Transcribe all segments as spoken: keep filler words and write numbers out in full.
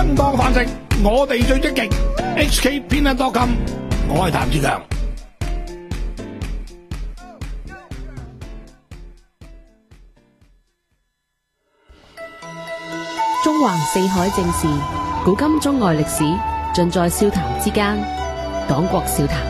生當飯食，我哋最積極。H K 偏得多金，我係譚志強。 中橫四海正事，古今中外歷史，盡在笑談之間。講國笑談。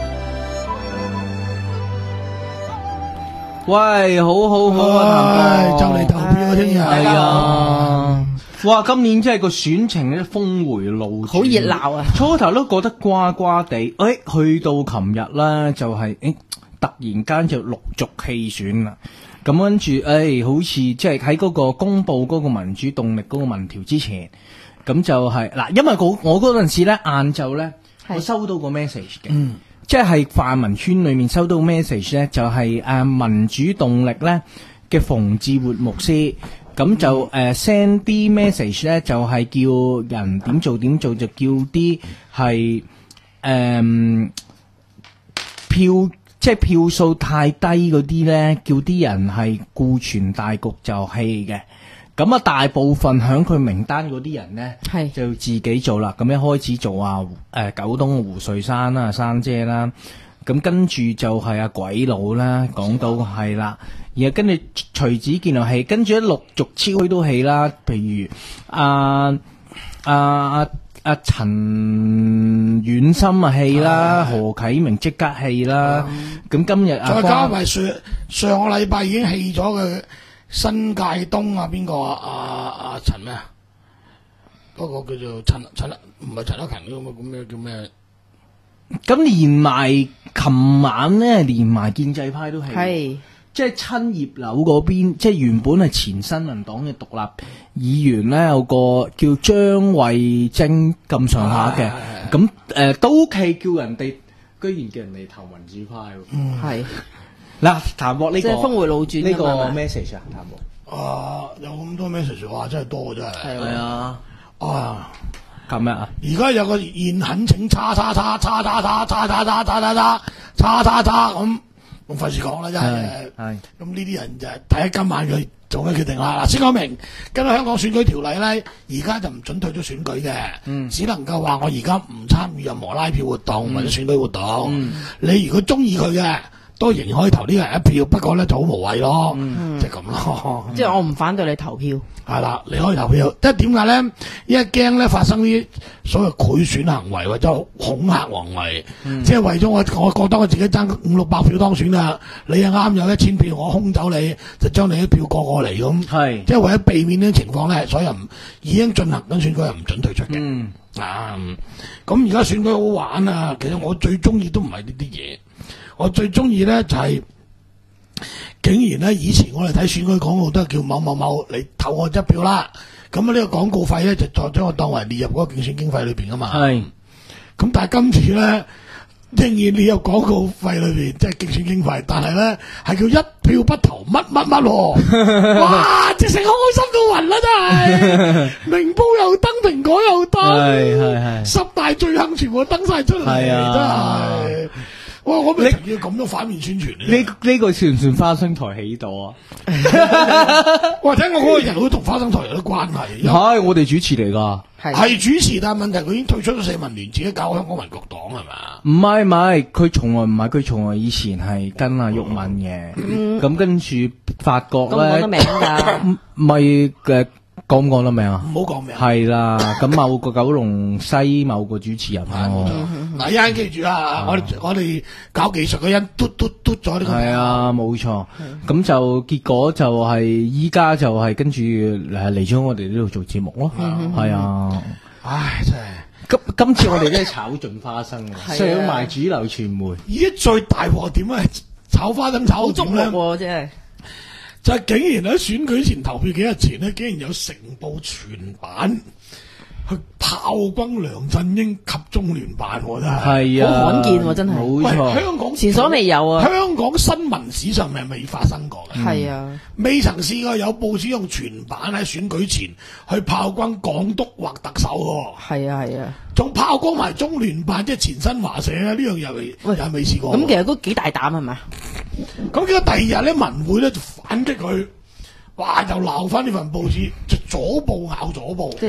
喂，好好好啊， 就嚟投票啊，聽日係啊！哇，今年真係個選情咧峰回路轉， 好熱鬧啊！ 初頭都覺得瓜瓜地，誒、哎，去到琴日啦，就係、是、誒、哎，突然間就陸續棄選啦。咁跟住，誒、哎，好似即係喺嗰個公布嗰個民主動力嗰個民調之前，咁就係、是、嗱，因為我我嗰陣時咧晏晝咧，我收到個 message 嘅。嗯，即係泛民圈裏面收到 message 咧，就係、是、誒、啊、民主動力咧嘅馮志活牧師，咁就誒 send 啲 message 咧，就係、是、叫人點做點做，就叫啲係誒票，即係票數太低嗰啲咧，叫啲人係顧全大局就棄嘅。咁啊，大部分響佢名單嗰啲人咧，係就自己做啦。咁一開始做啊，誒、呃、九東胡瑞山啦、珊姐啦，咁跟住就係阿、啊、鬼佬啦，講到係啦，然後跟住徐子健又係，跟住一陸續超都係啦，譬如阿阿阿阿陳婉心啊戲啦，何啟明即刻戲啦，咁、嗯、今日啊， 再加埋上上個禮拜已經戲咗嘅。新界東啊，邊個啊？阿阿陳咩啊？嗰、那個叫做陳陳，唔係陳克勤嗰個咁咩叫咩？ 咁連埋琴晚咧，連埋建制派都係， 係即係親葉劉嗰邊，即係原本係前新民黨嘅獨立議員咧，有個叫張慧晶咁上下嘅，咁誒、呃、都係叫人哋，居然叫人哋投民主派喎， 嗯係。 嗱，譚博呢個峰回路轉呢個 message 啊，譚博啊，有咁多 message 話真係多真係。 係啊， 啊， 琴日啊， 而家有個現懇請叉叉叉叉叉叉叉叉叉叉叉叉叉叉叉咁，我費事講啦，真係。係。咁呢啲人就睇下今晚佢做咩決定啦。嗱，先講明，根據香港選舉條例咧，而家就唔准退出選舉嘅，嗯、只能夠話我而家唔參與任何拉票活動、嗯、或者選舉活動。嗯、你如果中意佢嘅，都仍然可以投呢個人一票，不過咧就好無謂咯，即係咁咯。 即係我唔反對你投票。係啦，你可以投票，即係點解咧？因為驚咧發生啲所謂賄選行為或者恐嚇行為，嗯、即係為咗我，我覺得我自己爭五六百票當選啦，你又啱有一千票，我空走你，就將你啲票過過嚟咁。係，即係為咗避免呢啲情況咧，所以唔已經進行緊選舉，又唔准退出嘅。嗯啊，咁而家選舉好玩啊！其實我最中意都唔係呢啲嘢。我最中意咧就係、是，竟然咧以前我哋睇選舉廣告都係叫某某某你投我一票啦，咁啊呢個廣告費咧就再將我當為列入嗰個競選經費裏邊噶嘛。係，咁但係今次咧仍然列入廣告費裏邊，即係競選經費，但係咧係叫一票不投乜乜乜，哇！直情開心到暈啦，真係明報又登，蘋果又登，係係係，十大罪行全部登晒出嚟，係啊，真係。哇！我咪要咁樣反面宣傳呢？呢呢個算唔算花生台起到啊？或者我嗰個人會同花生台有啲關係？ 係我哋主持嚟噶， 係主持，但係問題佢已經退出咗社民聯，自己搞香港民國黨係嘛？ 唔係唔係，佢從來唔係，佢從來以前係跟阿毓民嘅，咁、嗯、跟住發覺咧，講得名㗎，咪嘅。講唔講得名啊？ 唔好講名。係啦，咁某個九龍西某個主持人咯。 嗱，一陣記住啦，我我哋搞技術嗰人嘟嘟嘟咗呢個。 係啊，冇錯。咁就結果就係依家就係跟住誒嚟咗我哋呢度做節目咯。係啊。唉，真係。今今次我哋都係炒盡花生嘅，上埋主流傳媒。 而家最大鑊點啊？炒花生炒到點咧？ 真係。 就係竟然喺選舉前投票幾日前咧，竟然有成報全版去炮轟梁振英及中聯辦，真係係啊， 好罕見喎，真係冇錯， 香港前所未有啊！ 香港新聞史上係未發生過嘅，係啊、嗯，未曾試過有報紙用全版喺選舉前去炮轟港督或特首喎， 係啊係啊， 仲炮轟埋中聯辦，即係前新華社啊！呢樣又未又係未試過。 咁其實都幾大膽係咪？ 咁結果第二日咧，文匯咧就反擊佢，哇！又鬧翻呢份報紙，就左報咬左報，即係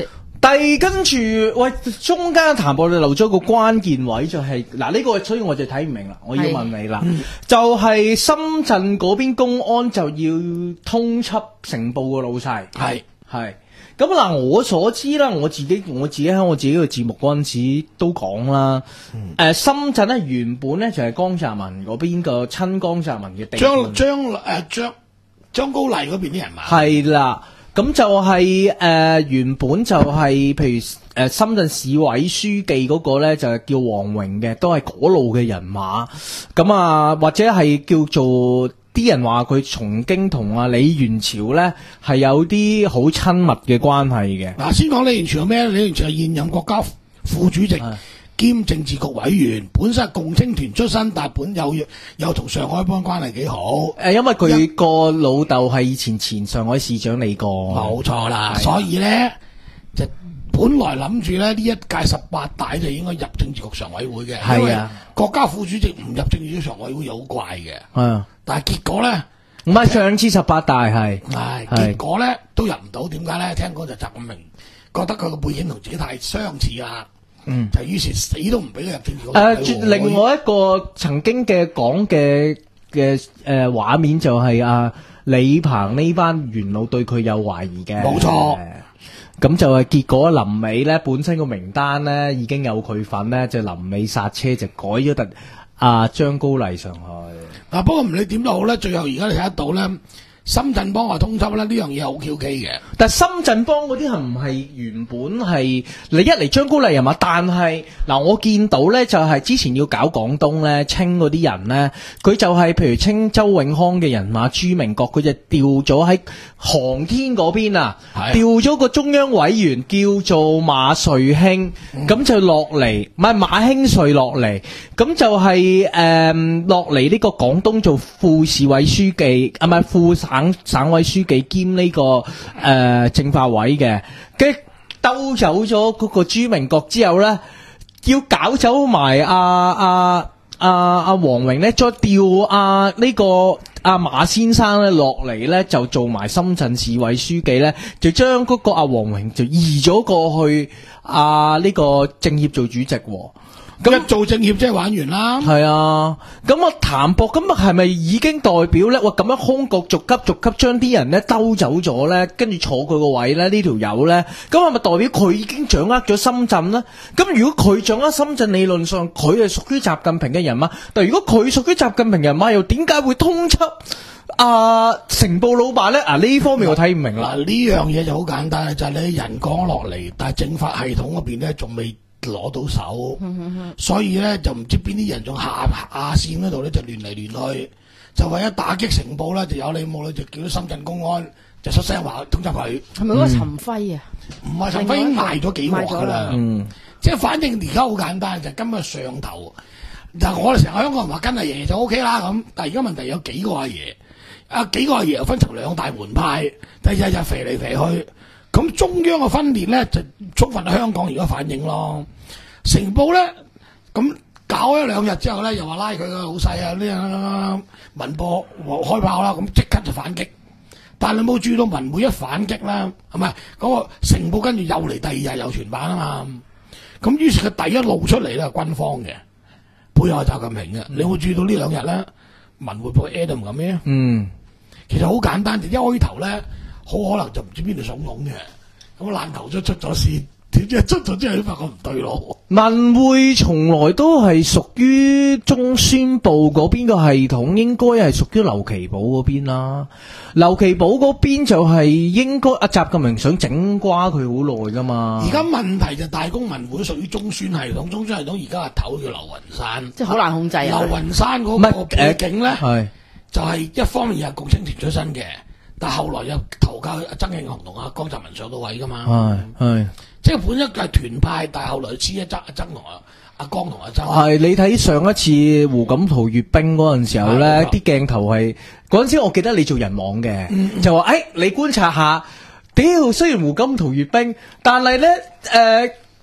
但係跟住喂，中間談播你留咗個關鍵位就係嗱呢個，所以我就睇唔明啦。我要問你啦，就係深圳嗰邊公安就要通緝成報嘅老細， 係係。咁嗱，我所知啦，我自己我自己喺我自己嘅節目嗰陣時都講啦。誒、嗯呃，深圳咧原本咧就係江澤民嗰邊個親江澤民嘅地張張誒張張高麗嗰邊啲人馬係啦。咁就係、是、誒、呃、原本就係、是、譬如誒、呃、深圳市委書記嗰個咧就係叫王榮嘅，都係嗰路嘅人馬。咁啊，或者係叫做。啲人話佢曾經同阿李元朝咧係有啲好親密嘅關係嘅。 嗱，先講李元朝係咩？李元朝係現任國家副主席兼政治局委員，本身係共青團出身，但係本有有同上海幫關係幾好。 誒，因為佢個老豆係以前前上海市長李剛。 冇錯啦，所以咧就本來諗住咧呢一屆十八大就應該入政治局常委會嘅。係啊，國家副主席唔入政治局常委會又好怪嘅。啊。但係結果咧， 唔係上次十八大係， 係結果咧都入唔到，點解咧？聽講就習近平覺得佢個背景同自己太相似啦，嗯，就於是死都唔俾佢入政治局。誒、 呃，另外一個曾經嘅講嘅嘅誒畫面就係啊李鵬呢班元老對佢有懷疑嘅， 冇錯。 咁就係結果臨尾咧，本身個名單咧已經有佢份咧，就臨尾剎車就改咗特阿張高麗上去。 嗱、啊，不過唔理點都好咧，最後而家你睇得到咧，深圳幫話通緝咧，呢樣嘢好 Q K 嘅。 但係深圳幫嗰啲係唔係原本係你一嚟張高麗人嘛？但係嗱，我見到咧就係、是、之前要搞廣東咧清嗰啲人咧，佢就係譬如清周永康嘅人馬朱明國，佢就調咗喺航天嗰邊啊，調咗個中央委員叫做馬瑞興，咁、嗯、就落嚟，唔係馬興瑞落嚟，咁就係誒落嚟呢個廣東做副市委書記，啊唔係副省。省省委書記兼呢、這個誒、呃、政法委嘅，跟住兜走咗嗰個朱明國之後咧，要搞走埋阿阿阿阿王榮咧，再調阿呢個阿、啊、馬先生咧落嚟咧，就做埋深圳市委書記咧，就將嗰個阿王榮就移咗過去阿呢、啊這個政協做主席。 咁一做政協即係玩完啦。 係啊，咁我譚博咁啊，係咪已經代表咧？哇，咁樣空局逐級逐級將啲人咧兜走咗咧，跟住坐佢個位咧？呢條友咧，咁係咪代表佢已經掌握咗深圳咧？咁如果佢掌握深圳，理論上佢係屬於習近平嘅人馬。但係如果佢屬於習近平人馬，又點解會通緝啊成報老闆咧？啊呢方面我睇唔明啦。 嗱，呢樣嘢就好簡單，就係、是、你人講落嚟，但係政法系統嗰邊咧仲未攞到手，所以咧就唔知邊啲人仲下下線嗰度咧就亂嚟亂去，就為咗打擊成報咧，就有你冇你就叫咗深圳公安就出聲話通緝佢。 係咪嗰個陳輝啊？ 唔係陳輝已經賣咗幾鑊噶啦， 嗯， 即係反正而家好簡單，就係、今日上頭，就我哋成個香港人話跟阿爺就 O K 啦咁，但係而家問題有幾個阿爺，啊幾個阿爺又分成兩大門派，但係日日肥嚟肥去。咁中央嘅分裂咧，就觸發香港而家反應咯。成報咧，咁搞一兩日之後咧，又話拉佢個老細啊，呢文報開炮啦，咁即刻就反擊。但係你冇注意到文匯一反擊啦，係咪嗰個成報跟住又嚟第二日又傳版啊嘛？咁於是佢第一露出嚟咧，軍方嘅背後係習近平嘅。你有冇注意到呢兩日咧，文匯報 Adam 咁咩？嗯，其實好簡單，就一開頭咧。好可能就唔知邊度慫恿嘅，咁爛頭咗出咗線，點知出咗之後都發覺唔對路。 文匯從來都係屬於中宣部嗰邊個系統，應該係屬於劉奇葆嗰邊啦。劉奇葆嗰邊就係應該阿習近平想整瓜佢好耐噶嘛。 而家問題就大公文匯屬於中宣系統，中宣系統而家阿頭叫劉雲山， 即係好難控制啊。 劉雲山嗰個背景咧， 係就係一方面又係共青團出身嘅。但後來又投靠阿曾慶紅同阿江澤民上到位噶嘛，係係，即係本身係團派，但係後來黐一曾阿曾同阿阿江同阿曾。 係你睇上一次胡錦濤閱兵嗰陣時候咧，啲鏡頭係嗰陣時，我記得你做人網嘅，嗯、就話誒、哎，你觀察下，屌，雖然胡錦濤閱兵，但係咧誒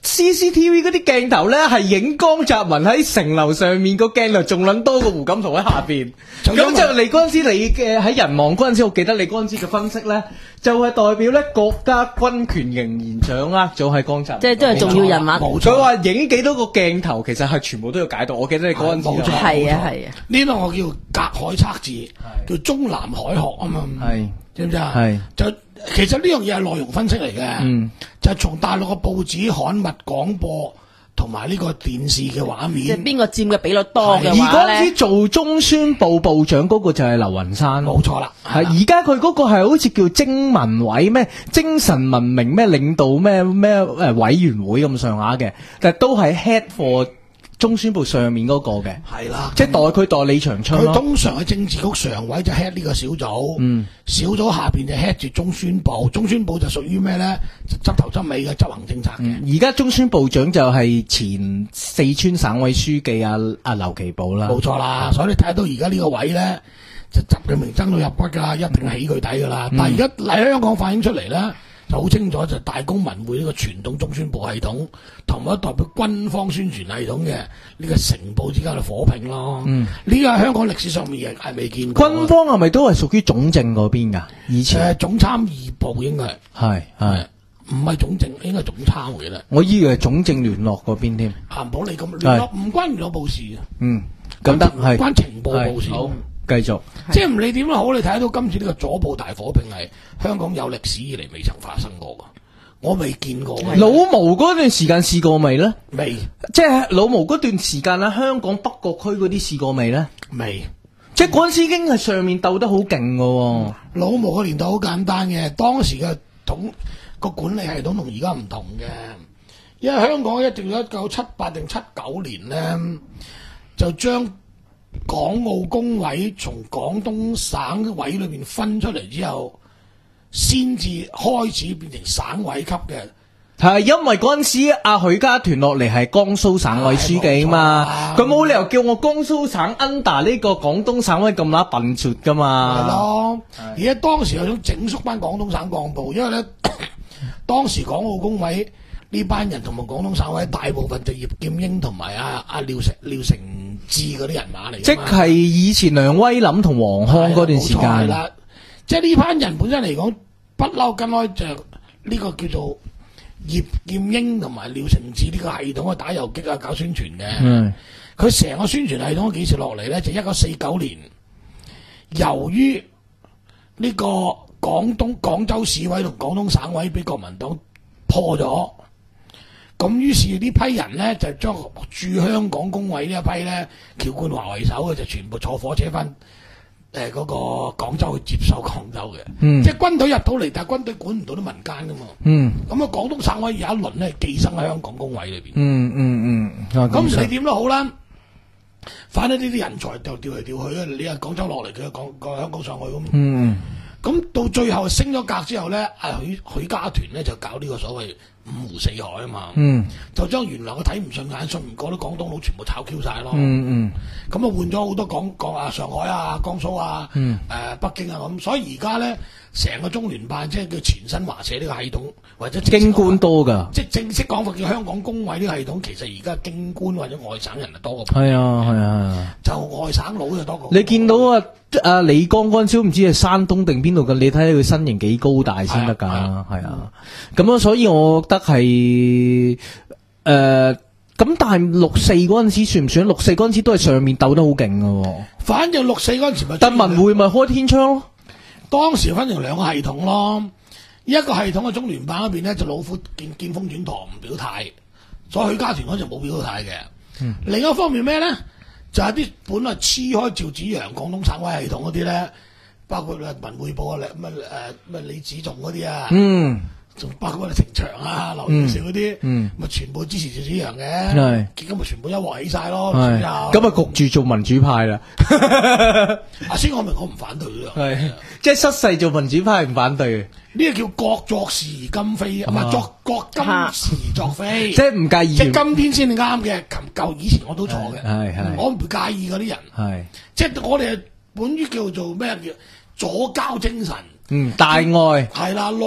C C T V 嗰啲鏡頭咧係影江澤民喺城樓上面個鏡頭仲撚多過胡錦濤喺下邊，咁就你嗰陣時你嘅喺人望嗰陣時，我記得你嗰陣時嘅分析咧，就係、是、代表咧國家軍權仍然掌握咗喺江澤民， 即係都係重要人物。 佢話影幾多個鏡頭，其實係全部都要解讀。我記得你嗰陣時冇錯， 係啊係啊， 呢個我叫隔海測字，叫中南海學啊嘛， 係知唔知啊？ 係就其實呢樣嘢係內容分析嚟嘅， 嗯， 就係從大陸嘅報紙、刊物、廣播同埋呢個電視嘅畫面， 即係邊個佔嘅比率多嘅而話嗰陣時咧， 做中宣部部長嗰個就係劉雲山， 冇錯啦。 係而家佢嗰個係好似叫精文委咩精神文明咩領導咩咩誒委員會咁上下嘅，但係都係 head for 中宣部上面嗰個嘅， 係啦， 即係代佢代李長春咯。 佢通常喺政治局常委就 head 呢個小組， 嗯， 小組下邊就 head 住中宣部，中宣部就屬於咩咧？就執頭執尾嘅執行政策嘅。 而家中宣部長就係前四川省委書記阿阿劉奇葆啦， 冇錯啦，所以你睇到而家呢個位咧，就習近平爭到入骨噶，一定係起佢底噶啦。 嗯、 但係而家喺香港反映出嚟咧，就好清楚就大公文匯呢個傳統中宣部系統，同埋代表軍方宣傳系統嘅呢個成報之間嘅火拼咯。嗯，呢個喺香港歷史上面亦係未見過。 軍方係咪都係屬於總政嗰邊㗎？以前誒、呃、總參二部應該係係係。 唔係總政，應該係總參會啦。 我以為係總政聯絡嗰邊添。 啊，唔好理咁聯絡，唔關聯絡部事啊。 嗯，咁得係關情報部事。 好，繼續。 即係唔理點都好，你睇到今次呢個左部大火拼係香港有歷史以嚟未曾發生過㗎，我未見過。 老毛嗰段時間試過未咧？ 未。 即係老毛嗰段時間喺香港北角區嗰啲試過未咧？ 未。 即係嗰陣時已經係上面鬥得好勁㗎喎。 老毛個年代好簡單嘅，當時嘅統個管理系統同而家唔同嘅，因為香港一直到一九七八定七九年咧，就將港澳工委從廣東省委裏邊分出嚟之後，先至開始變成省委級嘅。 係因為嗰陣時阿許家屯落嚟係江蘇省委書記嘛，佢冇理由叫我江蘇省 under 呢個廣東省委咁乸笨拙噶嘛。 係咯，而家當時有種整肅翻廣東省幹部，因為咧當時港澳工委呢班人同埋廣東省委大部分就葉劍英同埋阿阿廖成廖承志嗰啲人馬嚟。 即係以前梁威霖同黃康嗰段時間。係啦， 即係呢班人本身嚟講，不嬲跟開就呢個叫做葉劍英同埋廖承志呢個系統去打游擊啊，搞宣傳嘅。嗯，佢成個宣傳系統幾時落嚟咧？就一九四九年，由於呢個廣東廣州市委同廣東省委俾國民黨破咗，咁於是呢批人咧就將駐香港工委呢一批咧，喬冠華為首嘅就全部坐火車翻誒嗰個廣州去接收廣州嘅。嗯，即係軍隊入到嚟，但係軍隊管唔到啲民間噶嘛。嗯，咁啊廣東省委有一輪咧寄生喺香港工委裏邊。嗯嗯嗯，咁唔理點都好啦。反正呢啲人才就調嚟調去啊！你係廣州落嚟，佢講講香港上去咁。嗯，咁到最後升咗格之後咧，阿許許家屯咧就搞呢個所謂五湖四海啊嘛。嗯，就將原來佢睇唔順眼、信唔過啲廣東佬全部炒 Q 晒咯。嗯嗯，咁啊換咗好多港港啊上海啊、江蘇啊、誒、嗯呃、北京啊咁，所以而家咧成個中聯辦即係叫全新華社呢個系統，或者京官多㗎， 即係正式講法叫香港工委呢個系統，其實而家京官或者外省人啊多過。 係啊係啊， 就外省佬就多過。 你見到啊啊李剛嗰陣時唔知係山東定邊度嘅，你睇下佢身形幾高大先得㗎，係啊。咁啊，所以我覺得係誒。呃咁但係六四嗰陣時算唔算？六四嗰陣時都係上面鬥得好勁嘅。反正六四嗰陣時咪，但文匯咪開天窗咯。當時分成兩個系統咯，一個系統嘅中聯辦嗰邊咧就老虎見見風轉舵唔表態，所以許家屯嗰陣冇表態嘅。嗯、另一方面咩咧，就係、是、啲本來黐開趙紫陽廣東省委系統嗰啲咧，包括文匯報啊、乜誒乜李子頌嗰啲啊。嗯。仲包括程翔啊、劉耀兆嗰啲，咪、嗯嗯、全部支持趙紫陽嘅，結果咪全部一鑊起晒咯。咁啊焗住做民主派啦。阿先我明我唔反對嘅，係即係失勢做民主派唔反對。呢個叫各作時今非，唔係、啊、作各今時作非，即係唔介意。即係今天先啱嘅，琴舊以前我都錯嘅。係係，我唔介意嗰啲人。係即係我哋本於叫做咩叫左膠精神。嗯，大愛係啦落。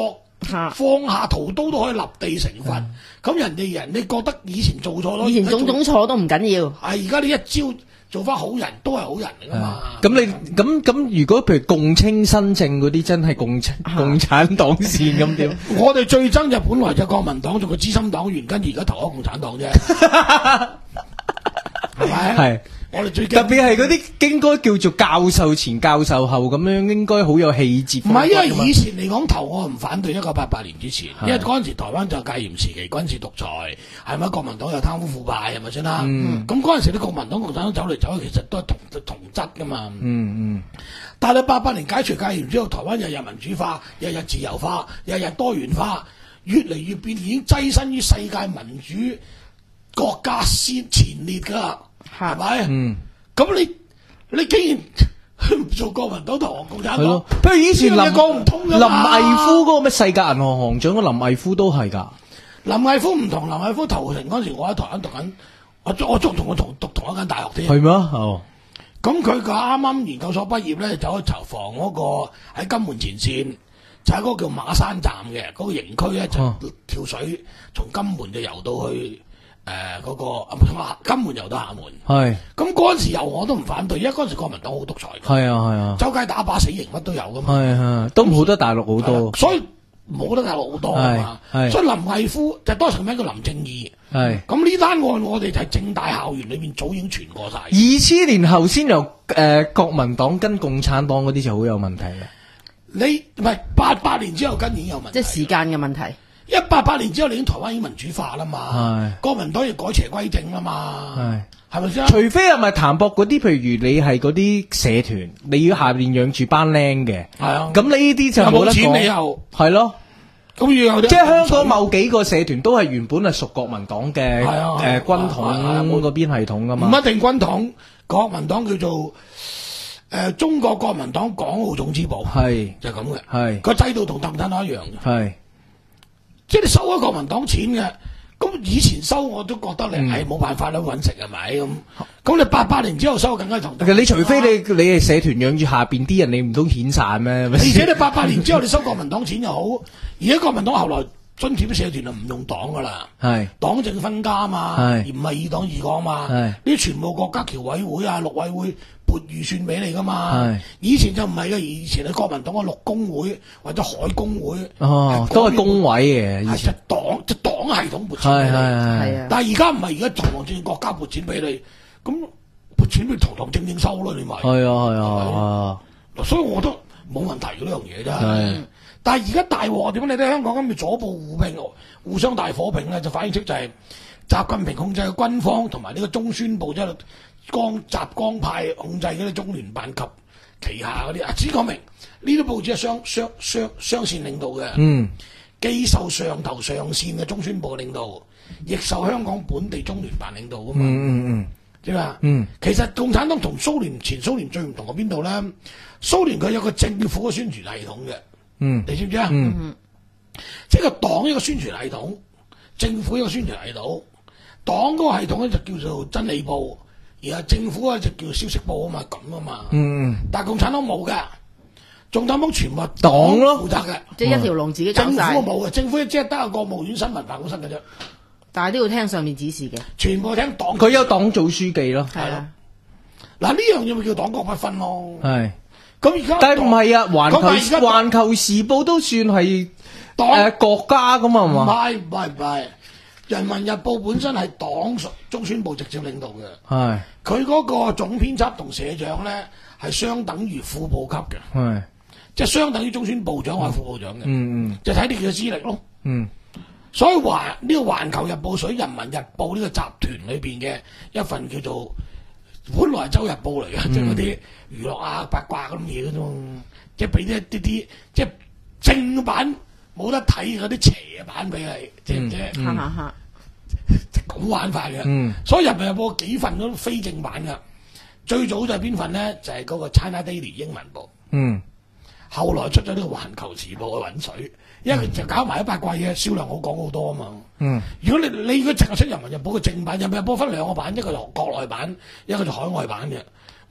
嚇放下屠刀都可以立地成佛。咁、人哋人你覺得以前做錯咯， 以前種種錯都唔緊要。 係而家你一朝做翻好人都係好人嚟噶嘛。 咁你咁咁，如果譬如共青新政嗰啲真係共產共產黨線咁點？ 我哋最憎就本來就國民黨做個資深黨員，跟住而家投咗共產黨啫，係咪？ 係。 我哋最特驚別係嗰啲應該叫做教授前教授後咁樣，應該好有氣節。 唔係，因為以前嚟講投我唔反對一九八八年之前， 係因為嗰陣時台灣就戒嚴時期，軍事獨裁，係咪？國民黨又貪污腐敗，係咪先啦？咁嗰陣時啲國民黨、共產黨走嚟走去，其實都係同同質噶嘛。 嗯嗯。 但係八八年解除戒嚴之後，台灣日日民主化，日日自由化，日日多元化，越嚟越變，已經躋身於世界民主國家先前列㗎啦。係咪？ 嗯， 咁你你竟然唔做國民黨同共產黨？ 係咯，譬如以前林呢樣嘢講唔通㗎林嘛毅夫嗰個咩世界銀行行長嗰林毅夫都係㗎。 林毅夫唔同，林毅夫投誠嗰陣時，我喺台灣讀緊，我我仲同佢同讀同一間大學添。 係咩？哦， 咁佢個啱啱研究所畢業咧，走去籌防嗰個喺金門前線，就喺嗰個叫馬山站嘅嗰、嗰個營區咧，就哦跳水從金門就游到去。誒嗰、呃那個啊金門遊到廈門， 係咁嗰陣時遊我都唔反對，因為嗰陣時國民黨好獨裁嘅， 係啊係啊， 周街打靶死刑乜都有噶嘛， 係係都好多大陸好多， 所以冇得大陸好多啊嘛， 係係所以林毅夫就多層名叫林正義， 係咁呢單案我哋就係政大校園裏邊早已經傳過晒， 二千年後先由誒、呃、國民黨跟共產黨嗰啲就好有問題啦。 你唔係八八年之後跟已經有問題， 即係時間嘅問題。 一八八年之後，你已經台灣已經民主化啦嘛， 係國民黨要改邪歸正啦嘛， 係係咪先？ 除非係咪譚博嗰啲，譬如你係嗰啲社團，你要下邊養住班僆嘅， 係啊， 咁呢啲就有冇得冇錢你講。 又係咯， 咁要有啲即係香港某幾個社團都係原本係屬國民黨嘅係啊係啊誒軍係啊統嗰邊系統噶唔嘛。 一定軍統，國民黨叫做誒、呃、中國國民黨港澳總支部， 係就係咁嘅。 係個制度同共產黨一樣嘅， 係即係你收咗國民黨錢嘅，咁以前收我都覺得你嗯係冇辦法啦，揾食係咪咁？咁你八八年之後收更加同。 其實你除非你你係社團養住下邊啲人，你唔通遣散咩？ 而且你八八年之後你收國民黨錢又好，而家國民黨後來津貼啲社團就唔用黨噶啦。 係黨政分家嘛， 係而唔係二黨二黨嘛。 係呢啲全部國家僑委會啊、陸委會撥預算俾你噶嘛係。 以前就唔係嘅，以前係國民黨嘅陸工會或者海工會， 哦，都係工委嘅以係前就黨即黨系統撥錢俾係係你。 係係啊， 但係而家唔係，而家堂堂正正國家撥錢俾你，咁撥錢咪堂堂正正收咯，你咪。 係啊係啊所以我覺得冇問題嘅呢樣嘢真係係。但係而家大鑊點解？你睇香港今日左部互拼、互相大火拼咧，就反映出就係習近平控制嘅軍方同埋呢個中宣部即係江習江派控制嗰啲中聯辦及旗下嗰啲啊，只講明呢啲報紙係雙雙雙雙線領導嘅， 嗯既受上頭上線嘅中宣部領導，亦受香港本地中聯辦領導噶嘛。 嗯嗯知嘛？ 嗯其實共產黨同蘇聯前蘇聯最唔同喺邊度咧？蘇聯佢有個政府嘅宣傳系統嘅。 嗯你知唔知啊？ 嗯即係個黨一個宣傳系統，政府一個宣傳系統。黨嗰個系統咧就叫做真理報，而係政府咧就叫消息報啊嘛，咁啊嘛。 嗯但係共產黨冇嘅，共產黨全部係黨咯負責嘅， 即係一條龍自己搞政府晒， 冇嘅，政府只係得個國務院新聞辦公室嘅啫， 但係都要聽上面指示嘅。 全部聽黨。 佢有黨組書記咯， 係啊， 嗱呢樣嘢咪叫黨國不分咯。 係。 咁而家但係唔係啊？環咁但係而家球環球時報都算係黨誒國家咁啊係唔嘛？ 係唔係唔係，人民日報本身係黨中宣部直接領導嘅。 係佢嗰個總編輯同社長咧係相等於副部級嘅， 係即係相等於中宣部長或副部長嘅， 嗯嗯就睇你嘅資歷咯。 嗯所以環呢、個環球日報屬於人民日報呢個集團裏邊嘅一份叫做本來係周日報嚟嘅， 嗯即係嗰啲娛樂啊八卦咁嘢嗰種，即係俾啲啲啲即係正版冇得睇嗰啲邪版俾你，即係即係哈哈哈， 咁玩法嘅。 嗯所以人民日報幾份都非正版噶，最早就係邊份咧？就係、嗰個 China Daily 英文報。 嗯後來出咗呢個環球時報去揾水，因為佢就搞埋啲八卦嘢，銷量好講好多啊嘛。 嗯如果你你如果淨係出人民日報嘅正版，人民日報分兩個版，一個就國內版，一個就海外版嘅。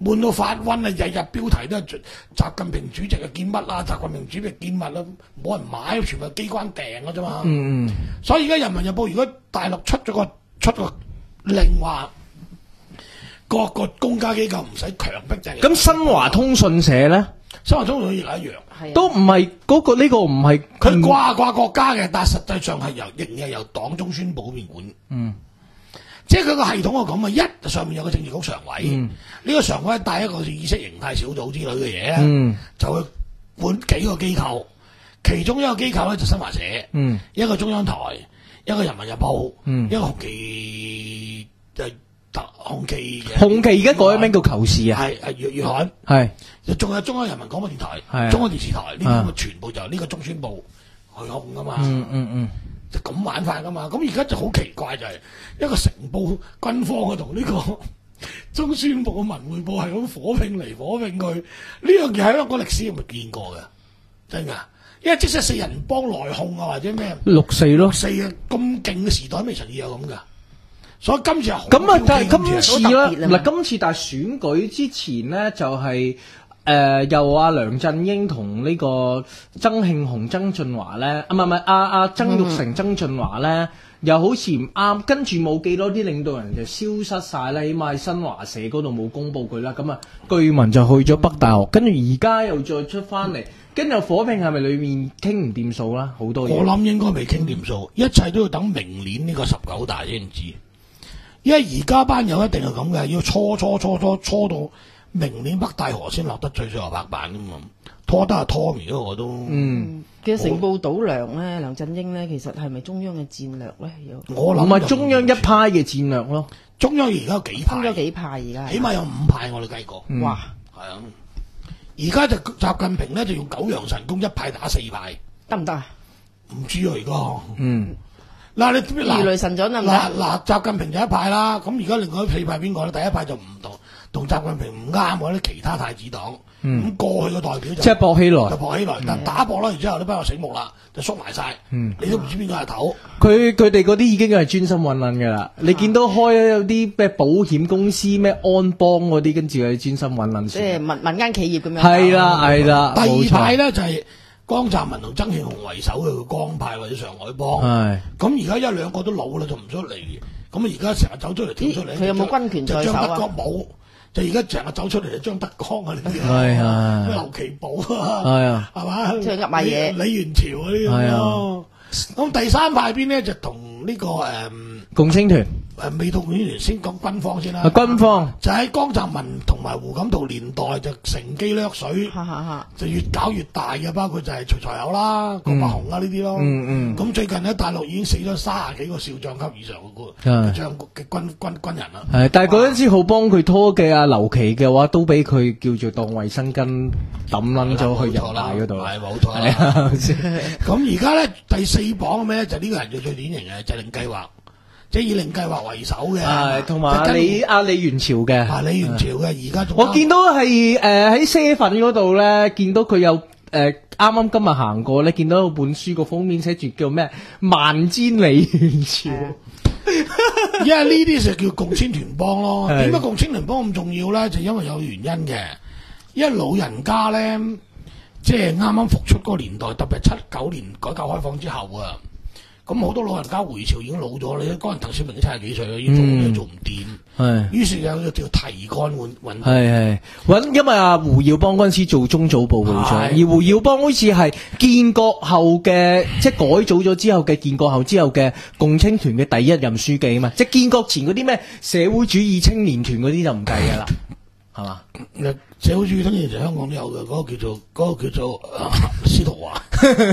悶到發瘟啊！日日標題都係習近平主席嘅見乜啦，習近平主席見乜啦，冇人買，全部係機關訂嘅啫嘛。 嗯嗯。 所以而家《人民日報》如果大陸出咗個出個令話，各個公家機構唔使強迫制。 咁新華通訊社咧， 新華通訊亦係一樣， 係啊都唔係嗰個呢個唔係佢掛掛國家嘅，但係實際上係由仍然係由黨中宣部嗰邊管。 嗯。 即係佢個系統係咁啊，一上面有個政治局常委，呢、 嗯、 個常委帶一個意識形態小組之類嘅嘢， 嗯、 就去管幾個機構，其中一個機構咧就新華社， 嗯、 一個中央台，一個人民日報， 嗯、 一個紅旗就特紅旗嘅。 紅旗而家改咗名叫求是啊， 係係粵粵刊， 係仲有中央人民廣播電台、 係中央電視台呢啲咁啊嘅全部就係呢個中宣部去控噶嘛。 嗯嗯嗯。 就咁玩法噶嘛，咁而家就好奇怪就係、是、一個城報軍方嘅同呢個中宣部嘅文匯報係咁火拼嚟火拼去，呢樣嘢喺香港歷史有冇見過嘅？真㗎，因為即使四人幫內訌啊或者咩六四咯， 四啊咁勁嘅時代未曾見有咁㗎，所以今次係好咁啊，但係今次咧好特別啊嘛嗱，今次但係選舉之前咧就係、是。誒、呃，由阿梁振英同呢個曾慶紅、曾俊華咧，啊唔係唔係，阿阿曾鈺成、曾俊華咧，又好似唔啱，跟住冇幾多啲領導人就消失晒啦，起碼喺新華社嗰度冇公佈佢啦，咁啊，據聞就去咗北大學，跟住而家又再出翻嚟，跟住火拼係咪裏面傾唔掂數啦？好多嘢， 我諗應該未傾掂數，一切都要等明年呢個十九大先知，因為而家班友一定係咁嘅，要搓搓搓搓搓到。明年北大河先落得最最後拍板噶嘛，拖得係拖唔到我都。 嗯， 其實成報倒梁咧，梁振英咧，其實係咪中央嘅戰略咧？有我諗唔係中央一派嘅戰略咯， 中央而家有幾派？ 分咗幾派而家？ 起碼有五派，我哋計過。 嗯、 哇！ 係啊，而家就習近平咧就用九陽神功一派打四派， 得唔得啊？ 唔知啊而家。 嗯。 嗱你如雷神掌得唔得？ 嗱嗱，習近平就一派啦，咁而家另外四派邊個咧？第一派就唔同。同習近平唔啱嗰啲其他太子黨，咁、嗯、過去嘅代表就即係薄熙來， 就薄熙來，但打薄啦，然之後呢班又醒目啦，就縮埋晒， 嗯、 你都唔知邊個係頭。 佢佢哋嗰啲已經係專心揾撚㗎啦，你見到開有啲咩保險公司咩安邦嗰啲，跟住係專心揾撚。 即係民民間企業咁樣。 係啦係啦， 第二派咧就係、是、江澤民同曾慶紅為首嘅江派或者上海幫。係。咁而家一兩個都老啦，就唔出嚟。咁而家成日走出嚟跳出嚟。 佢有冇軍權在手啊？ 張德江冇。就而家成日走出嚟就張德江啊呢啲啊， 咩劉奇寶啊， 係啊， 係嘛？ 即係噏埋嘢， 李元朝嗰啲咁咯。咁第三派邊咧就同呢、這個誒、嗯、 共青團。 誒未到共青團先講軍方先啦。 啊，軍方就喺江澤民同埋胡錦濤年代就乘機掠水，就越搞越大嘅，包括就係徐才厚啦、郭伯雄啊呢啲咯。嗯嗯。咁最近喺大陸已經死咗三十幾個少將級以上嘅將嘅軍軍軍人啦。係， 但係嗰陣時好幫佢拖嘅阿劉琦嘅話，都俾佢叫做當衛生巾抌撚咗去人大嗰度。 係冇錯啦。咁而家咧第四榜咩咧？就呢個人就最典型嘅制定計劃。即係以令計劃為首嘅， 係同埋李阿李元朝嘅， 啊李元朝嘅，而家仲我見到係誒喺啡粉嗰度咧，見到佢有誒啱啱今日行過咧，見到本書個封面寫住叫咩萬千李元朝， 因為呢啲就叫共青團幫咯。點解共青團幫咁重要咧？就因為有原因嘅，因為老人家咧，即係啱啱復出嗰個年代，特別係七九年改革開放之後啊。咁好多老人家回潮已經老咗啦，嗰陣鄧小平都七十幾歲啦，已經做嘢做唔掂，係，於是有條提幹運運動，係係揾，因為阿胡耀邦嗰陣時做中組部部長，而胡耀邦好似係建國後嘅，即係改組咗之後嘅建國後之後嘅共青團嘅第一任書記啊嘛，即係建國前嗰啲咩社會主義青年團嗰啲就唔計噶啦，係嘛？ 社會主義青年團香港都有嘅，嗰、嗰個叫做嗰、嗰個叫做、呃、司徒華。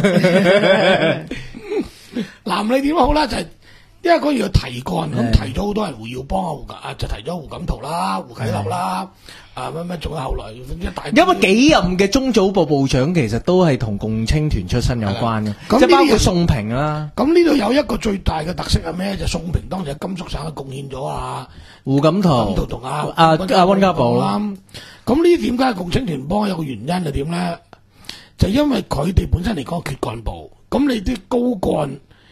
嗱，你點好啦？就係、是、因為嗰要提幹，咁提咗好多人，胡耀邦啊、胡啊就提咗胡錦濤啦、胡啟立啦，啊乜乜，仲有後來一大。 因為幾任嘅中組部部長其實都係同共青團出身有關嘅，即係包括宋平啦。 咁呢度有一個最大嘅特色係咩？就宋平當時喺甘肅省貢獻咗啊， 胡錦濤同阿阿阿溫家寶啦。 咁呢啲點解共青團幫有個原因係點咧？就因為佢哋本身嚟講缺幹部。咁你啲高幹，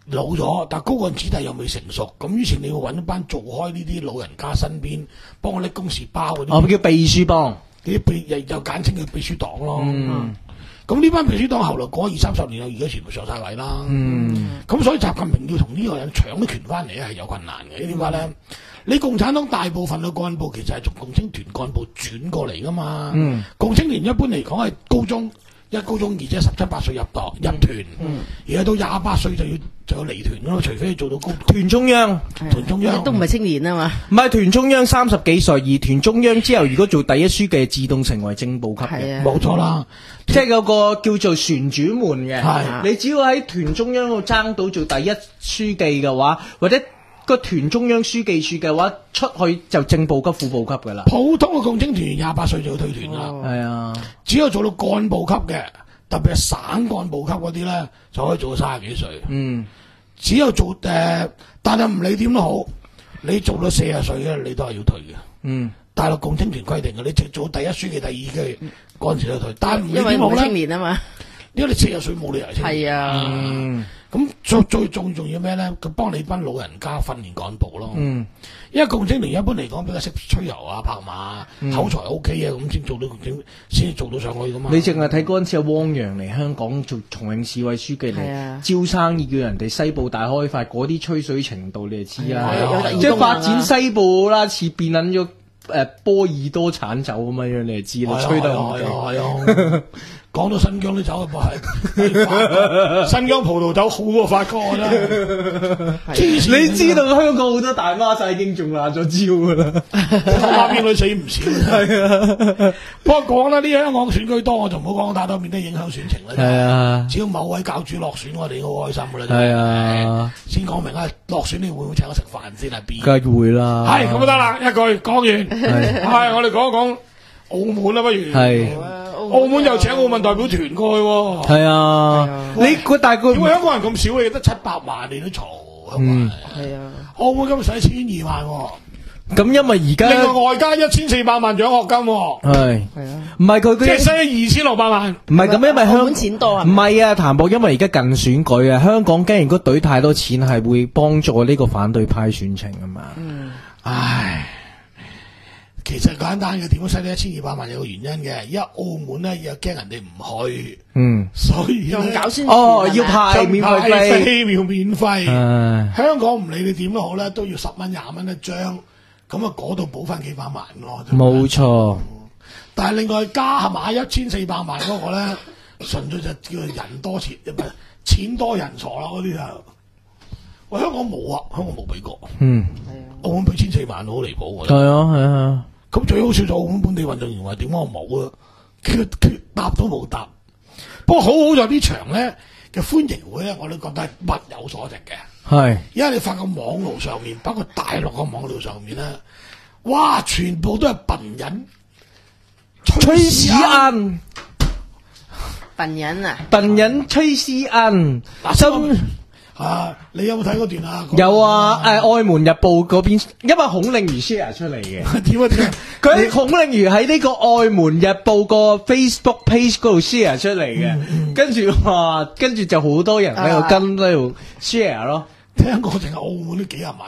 老咗，但高幹子弟又未成熟，咁於是你要揾一班做開呢啲老人家身邊幫我拎公事包嗰啲， 哦，叫秘書幫， 啲秘又又簡稱叫秘書黨咯。 嗯， 咁呢班秘書黨後來過二三十年啦，而家全部上晒位啦。 嗯， 咁所以習近平要同呢個人搶啲權翻嚟咧係有困難嘅。點解咧？你共產黨大部分嘅幹部其實係從共青團幹部轉過嚟噶嘛。 嗯， 共青團一般嚟講係高中。一高中二即係十七八歲入黨入團，而家到廿八歲就要就要離團咯，除非做到高團中央， 團中央都唔係青年啊嘛。 唔係團中央三十幾歲，而團中央之後如果做第一書記，自動成為正部級嘅， 冇錯啦。 即係有個叫做旋轉門嘅， 係你只要喺團中央度爭到做第一書記嘅話，或者個團中央書記處嘅話，出去就正部級、副部級噶啦。 普通嘅共青團廿八歲就要退團啦。 係啊， 只有做到幹部級嘅，特別係省幹部級嗰啲咧，就可以做到三十幾歲。 嗯， 只有做誒、呃，但係唔理點都好，你做到四十歲嘅，你都係要退嘅。 嗯， 大陸共青團規定嘅，你直做第一書記、第二書記嗰陣時就退。但係唔理因為點好咧， 唔係青年啊嘛。 因為你四十歲冇理由係青年。 係啊。 嗯。 咁最最重重要咩咧？佢幫你班老人家訓練幹部咯。 嗯， 因為共青團一般嚟講比較識吹牛啊、拍馬、 嗯、 口才 O K 啊，咁先做到先先做到上去噶嘛。 你淨係睇嗰陣時阿汪洋嚟香港做重慶市委書記嚟、啊、招生意，叫人哋西部大開發嗰啲吹水程度，你就知啦。即係發展西部啦，似變撚咗誒波爾多產酒咁樣，你就知啦。吹得好勁。 講到新疆啲酒啊，係新疆葡萄酒好過法國啊！真係， 你知道香港好多大媽仔已經中爛咗招噶啦， 媽邊女死唔少。係啊，不過講啦，呢香港選舉多，我就唔好講太多，免得影響選情啦。 係啊， 只要某位教主落選，我哋好開心噶啦。 係啊， 先講明啊，落選你會唔會請我食飯先啊？邊？ 梗係會啦。 係咁就得啦，一句講完。係我哋講一講澳門啦，不如。係。澳門又請奧運代表團過去喎。係啊，你佢大概點解香港人咁少？你得七百萬，你都嘈。 嗯， 係啊。澳門今日使千二萬喎。 咁因為而家另外外加一千四百萬獎學金喎。 係係啊，唔係佢即係使二千六百萬。 唔係咁，因為香港錢多啊。 唔係啊，譚博，因為而家近選舉啊，香港既然如果懟太多錢，係會幫助呢個反對派選情啊嘛。 嗯，唉。其實簡單嘅，點樣使呢一千二百萬有個原因嘅，因為澳門咧又驚人哋唔去，嗯，所以又搞宣傳哦，要派免費飛，要免費。香港唔理你點都好咧，都要十蚊廿蚊一張，咁啊嗰度補翻幾百萬咯。 冇錯， 但係另外加埋一千四百萬嗰個咧，純粹就叫人多錢，唔係錢多人傻啦嗰啲就。喂，香港冇啊，香港冇俾過。嗯，係啊，澳門俾千四萬好離譜㗎。 係啊，係啊。 咁最好笑就澳門本地運動員話點解我冇啊？佢佢答都冇答。不過好好在呢場咧嘅歡迎會咧，我都覺得係物有所值嘅。係，因為你發覺網路上面，包括大陸嘅網路上面咧，哇，全部都係笨人， 吹屎恩， 笨人啊， 笨人吹屎恩， 真。啊！你有冇睇嗰段啊？ 有啊！誒，《愛門日報》嗰邊，因為孔令如 share 出嚟嘅。 點啊點？ 佢喺孔令如喺呢個《愛門日報》個 Facebook page 嗰度 share 出嚟嘅，跟住哇，跟住就好多人喺度跟喺度 share 咯。 聽講淨係澳門都幾廿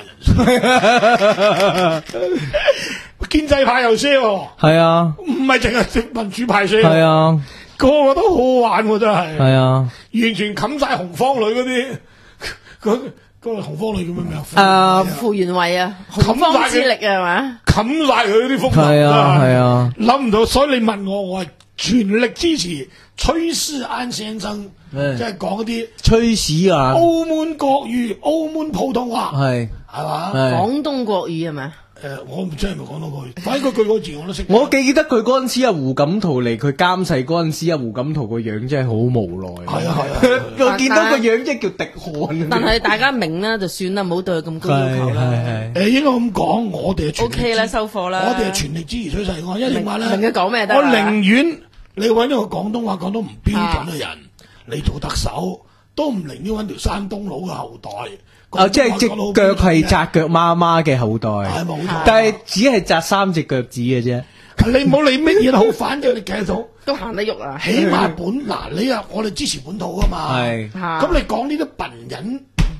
萬人。建制派又 share 喎。係啊。唔係淨係民主派 share。係啊。個個都好好玩喎，真係。係啊。完全冚晒紅方女嗰啲。嗰嗰個紅方女叫咩名啊？ 誒，傅園慧啊，洪荒之力啊，係嘛？ 冚晒佢啲風頭。係啊，係啊。諗唔到，所以你問我，我係全力支持崔世安先生，即係講嗰啲崔氏啊， 澳門國語、澳門普通話，係係嘛？ 廣東國語係咪？ 誒、呃，我唔知係咪講到佢，反正佢句個字我都識。 我記得佢嗰陣時啊，胡錦濤嚟佢監製嗰陣時啊，胡錦濤個樣真係好無奈。係啊係啊，我見到個樣即係叫滴汗。 但係大家明啦，就算啦，唔好對佢咁高要求啦。 誒、呃，應該咁講，我哋係 O K 啦，收貨啦。 我哋係全力支持崔世安，因為點解咧？ 明佢講咩得？ 我寧願你揾一個廣東話講到唔標準嘅人嚟做特首，都唔寧願揾條山東佬嘅後代。 啊！即係隻腳係紮腳媽媽嘅後代，係冇錯，但係只係紮三隻腳趾嘅啫。 你唔好理乜嘢都好，反正你計到都行得喐啊！ 起碼本嗱，你啊，我哋支持本土噶嘛。係，咁你講呢啲笨人，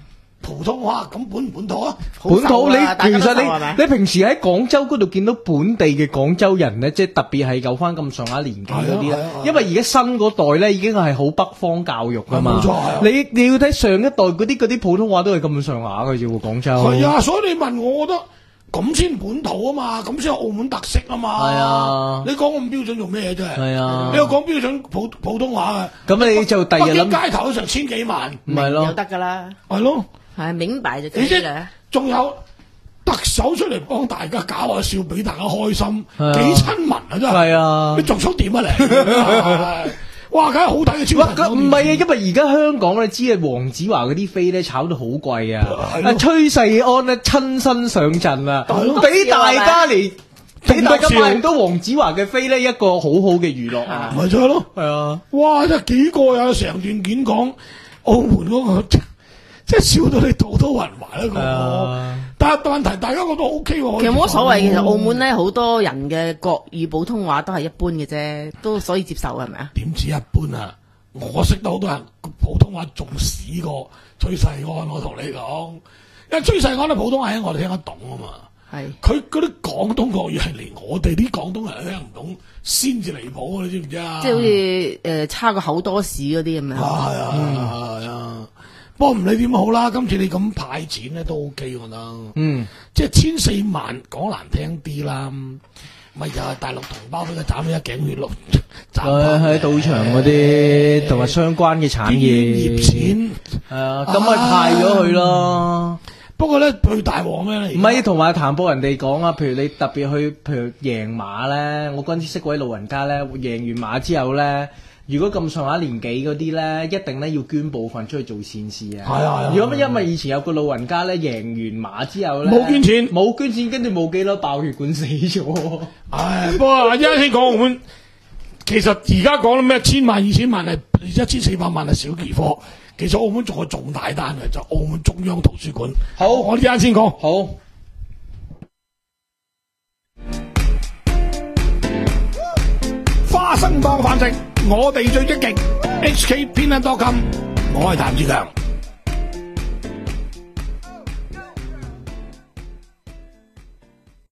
普通話，咁本唔本土啊？ 本土你大家都其實受係咪你你平時喺廣州嗰度見到本地嘅廣州人咧，即係特別係有翻咁上下年紀嗰啲咧係啊係啊係啊， 因為而家新嗰代咧已經係好北方教育噶嘛。 冇錯係啊你你要睇上一代嗰啲嗰啲普通話都係咁上下嘅啫喎，廣州。 係啊，所以你問我，我覺得咁先本土啊嘛，咁先係澳門特色啊嘛。 係啊你講咁標準做咩啫？ 係啊你又講標準普普通話嘅， 咁你就第日北京諗街頭都成千幾萬， 唔係咯有得㗎啦， 係咯。 係明白就可你知以啦。 仲有特首出嚟幫大家搞下笑，俾大家開心， 係啊幾親民啊真係。 係啊你仲想點啊你？哇，梗係好睇嘅超哇！ 神咁唔係啊，因為而家香港你知啊，黃子華嗰啲飛咧炒到好貴啊， 係咯啊崔世安咧親身上陣啊係咯， 俾大家嚟俾大家仲得笑買唔到黃子華嘅飛咧，一個好好嘅娛樂啊！ 咪就係咯。 係啊， 哇！真係幾過癮，成段片講澳門嗰、個，即係笑到你肚都暈埋啦嗰係個。 啊但係問題，大家覺得 O K 喎。 其實冇乜所謂，其實澳門咧咧好多人嘅國語普通話都係一般嘅啫，都所以接受係咪啊？ 點止一般啊！我識得好多人普通話仲屎過崔世安，我同你講，因為崔世安嘅普通話我哋聽得懂啊嘛。 係佢嗰啲廣東國語係連我哋啲廣東人聽唔懂，先至離譜啊！你知唔知啊？ 即係好似誒、呃、差個口多士嗰啲咁樣。 啊係啊係啊係啊！不過唔理點好啦，今次你咁派錢咧都 O K 我覺得。 嗯， 即係千四萬講難聽啲啦，咪又係大陸同胞俾佢斬咗一頸血咯，斬喺喺賭場嗰啲同埋相關嘅產啲業業錢。 係啊，咁咪派咗佢咯。 不過咧，最大鑊咩咧？ 唔係同埋談報人哋講啊，譬如你特別去，譬如贏馬咧，我嗰陣時識位老人家咧，贏完馬之後咧，如果咁上下年紀嗰啲咧，一定咧要捐部分出去做善事啊。 係啊係啊如果乜因為以前有個老人家咧，贏完馬之後咧， 冇捐錢冇捐錢，跟住冇幾耐爆血管死咗。 唉，不過一先講澳門，其實而家講咩千萬、二千萬係一千四百萬係小兒科，其實澳門仲有重大單嘅，就澳門中央圖書館。 好我呢啱先講。 好。 花生當飯食，我哋最積極。H K 偏撚多金，我係譚志強。